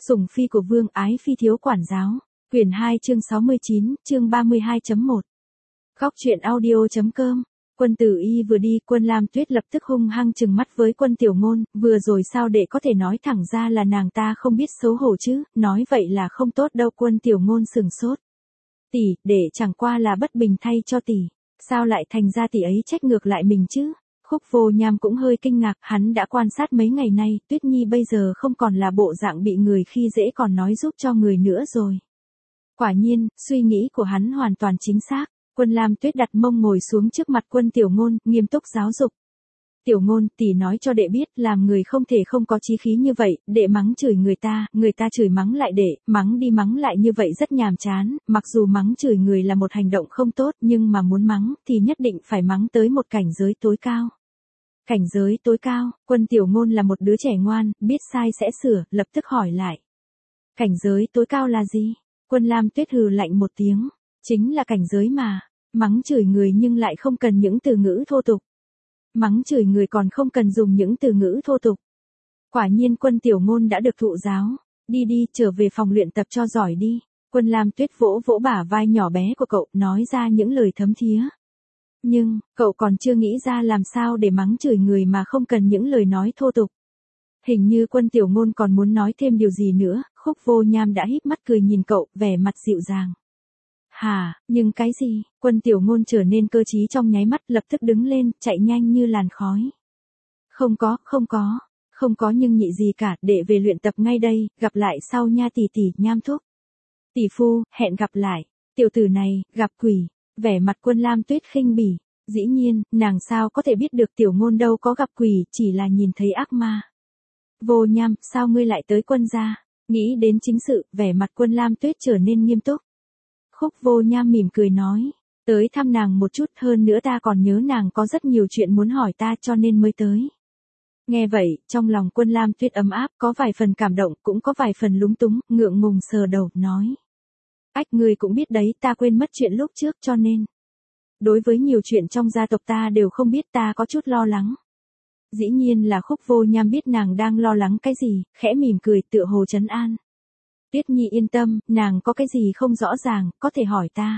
Sủng phi của vương ái phi thiếu quản giáo. Quyển 2 chương 69, chương 32.1. Góc truyện audio.com. Quân Tử Y vừa đi, Quân Lam Tuyết lập tức hung hăng trừng mắt với Quân Tiểu Ngôn, vừa rồi sao để có thể nói thẳng ra là nàng ta không biết xấu hổ chứ, nói vậy là không tốt đâu. Quân Tiểu Ngôn sừng sốt. Tỷ, để chẳng qua là bất bình thay cho tỷ, sao lại thành ra tỷ ấy trách ngược lại mình chứ? Khúc Vô Nham cũng hơi kinh ngạc, hắn đã quan sát mấy ngày nay, Tuyết Nhi bây giờ không còn là bộ dạng bị người khi dễ còn nói giúp cho người nữa rồi. Quả nhiên, suy nghĩ của hắn hoàn toàn chính xác. Quân Lam Tuyết đặt mông ngồi xuống trước mặt Quân Tiểu Ngôn, nghiêm túc giáo dục. Tiểu Ngôn, tỷ nói cho đệ biết, làm người không thể không có chí khí như vậy, đệ mắng chửi người ta chửi mắng lại đệ, mắng đi mắng lại như vậy rất nhàm chán, mặc dù mắng chửi người là một hành động không tốt, nhưng mà muốn mắng, thì nhất định phải mắng tới một cảnh giới tối cao. Cảnh giới tối cao, Quân Tiểu Ngôn là một đứa trẻ ngoan, biết sai sẽ sửa, lập tức hỏi lại. Cảnh giới tối cao là gì? Quân Lam Tuyết hừ lạnh một tiếng, chính là cảnh giới mà, mắng chửi người nhưng lại không cần những từ ngữ thô tục. Mắng chửi người còn không cần dùng những từ ngữ thô tục. Quả nhiên Quân Tiểu Ngôn đã được thụ giáo, đi đi, trở về phòng luyện tập cho giỏi đi. Quân Lam Tuyết vỗ vỗ bả vai nhỏ bé của cậu, nói ra những lời thấm thía. Nhưng, cậu còn chưa nghĩ ra làm sao để mắng chửi người mà không cần những lời nói thô tục. Hình như Quân Tiểu Ngôn còn muốn nói thêm điều gì nữa, Khúc Vô Nham đã híp mắt cười nhìn cậu, vẻ mặt dịu dàng. Hả, nhưng cái gì? Quân Tiểu Ngôn trở nên cơ trí trong nháy mắt, lập tức đứng lên, chạy nhanh như làn khói. Không có nhưng nhị gì cả, để về luyện tập ngay đây, gặp lại sau nha tỷ tỷ. Nham thúc. Tỷ phu, hẹn gặp lại. Tiểu tử này, gặp quỷ. Vẻ mặt Quân Lam Tuyết khinh bỉ. Dĩ nhiên, nàng sao có thể biết được Tiểu Ngôn đâu có gặp quỷ, chỉ là nhìn thấy ác ma. Vô Nham, sao ngươi lại tới Quân gia? Nghĩ đến chính sự, vẻ mặt Quân Lam Tuyết trở nên nghiêm túc. Khúc Vô Nham mỉm cười nói, tới thăm nàng một chút, hơn nữa ta còn nhớ nàng có rất nhiều chuyện muốn hỏi ta cho nên mới tới. Nghe vậy, trong lòng Quân Lam Tuyết ấm áp, có vài phần cảm động, cũng có vài phần lúng túng, ngượng ngùng sờ đầu, nói. Ách, ngươi cũng biết đấy, ta quên mất chuyện lúc trước cho nên. Đối với nhiều chuyện trong gia tộc ta đều không biết, ta có chút lo lắng. Dĩ nhiên là Khúc Vô Nham biết nàng đang lo lắng cái gì, khẽ mỉm cười tựa hồ trấn an. Tuyết Nhi yên tâm, nàng có cái gì không rõ ràng, có thể hỏi ta.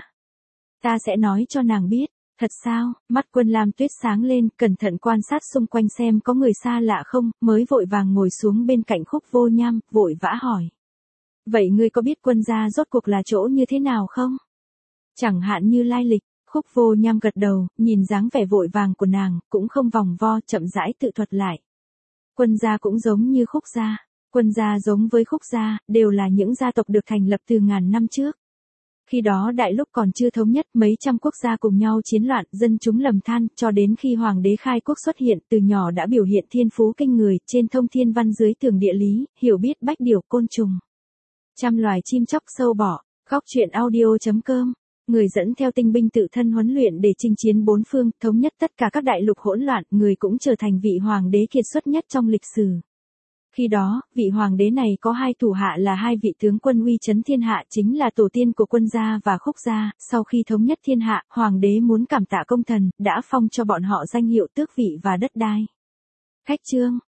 Ta sẽ nói cho nàng biết. Thật sao? Mắt Quân Lam Tuyết sáng lên, cẩn thận quan sát xung quanh xem có người xa lạ không, mới vội vàng ngồi xuống bên cạnh Khúc Vô Nham, vội vã hỏi. Vậy ngươi có biết Quân gia rốt cuộc là chỗ như thế nào không? Chẳng hạn như lai lịch. Khúc Vô Nham gật đầu, nhìn dáng vẻ vội vàng của nàng, cũng không vòng vo, chậm rãi tự thuật lại. Quân gia cũng giống như Khúc gia. Quân gia giống với Khúc gia, đều là những gia tộc được thành lập từ ngàn năm trước. Khi đó đại lúc còn chưa thống nhất, mấy trăm quốc gia cùng nhau chiến loạn, dân chúng lầm than, cho đến khi Hoàng đế Khai Quốc xuất hiện, từ nhỏ đã biểu hiện thiên phú kinh người, trên thông thiên văn dưới tường địa lý, hiểu biết bách điều côn trùng. Trăm loài chim chóc sâu bọ. Góc truyện audio.com. Người dẫn theo tinh binh tự thân huấn luyện để chinh chiến bốn phương, thống nhất tất cả các đại lục hỗn loạn, người cũng trở thành vị hoàng đế kiệt xuất nhất trong lịch sử. Khi đó, vị hoàng đế này có hai thủ hạ là hai vị tướng quân uy chấn thiên hạ, chính là tổ tiên của Quân gia và Khúc gia. Sau khi thống nhất thiên hạ, hoàng đế muốn cảm tạ công thần, đã phong cho bọn họ danh hiệu tước vị và đất đai. Khách chương,